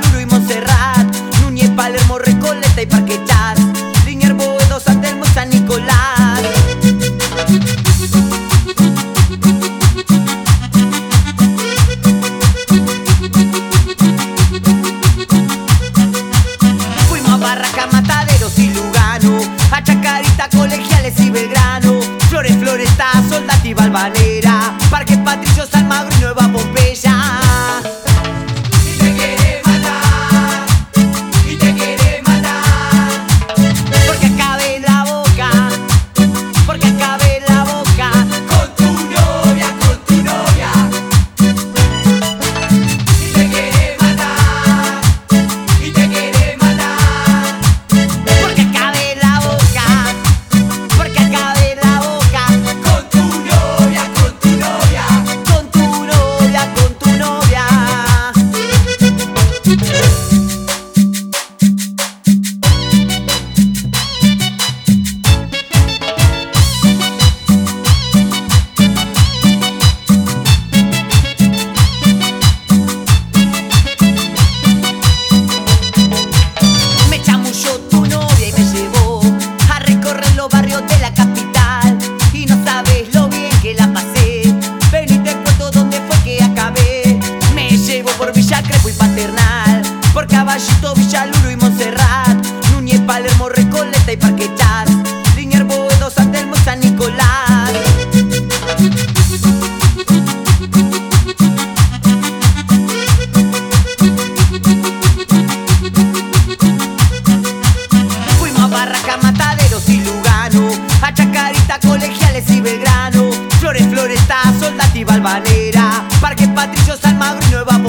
Villaluro y Montserrat, Núñez, Palermo, Recoleta y Parque Chas, Liniers, Boedo, San Telmo, San Nicolás. Fuimos a Barraca, Mataderos y Lugano, a Chacarita, Colegiales y Belgrano, Flores, Floresta, Soldati y Valvanera, Parque Patricio, San Magro y Nueva Pompeya. Por Caballito, Villaluro y Montserrat, Núñez, Palermo, Recoleta y Parque Chas, Liniers, Boedo, San Telmo, San Nicolás. Fuimos a Barraca, Mataderos y Lugano, a Chacarita, Colegiales y Belgrano, Flores, Floresta, Soldati y Valvanera, Parque Patricio, San Magro y Nueva Pompeya.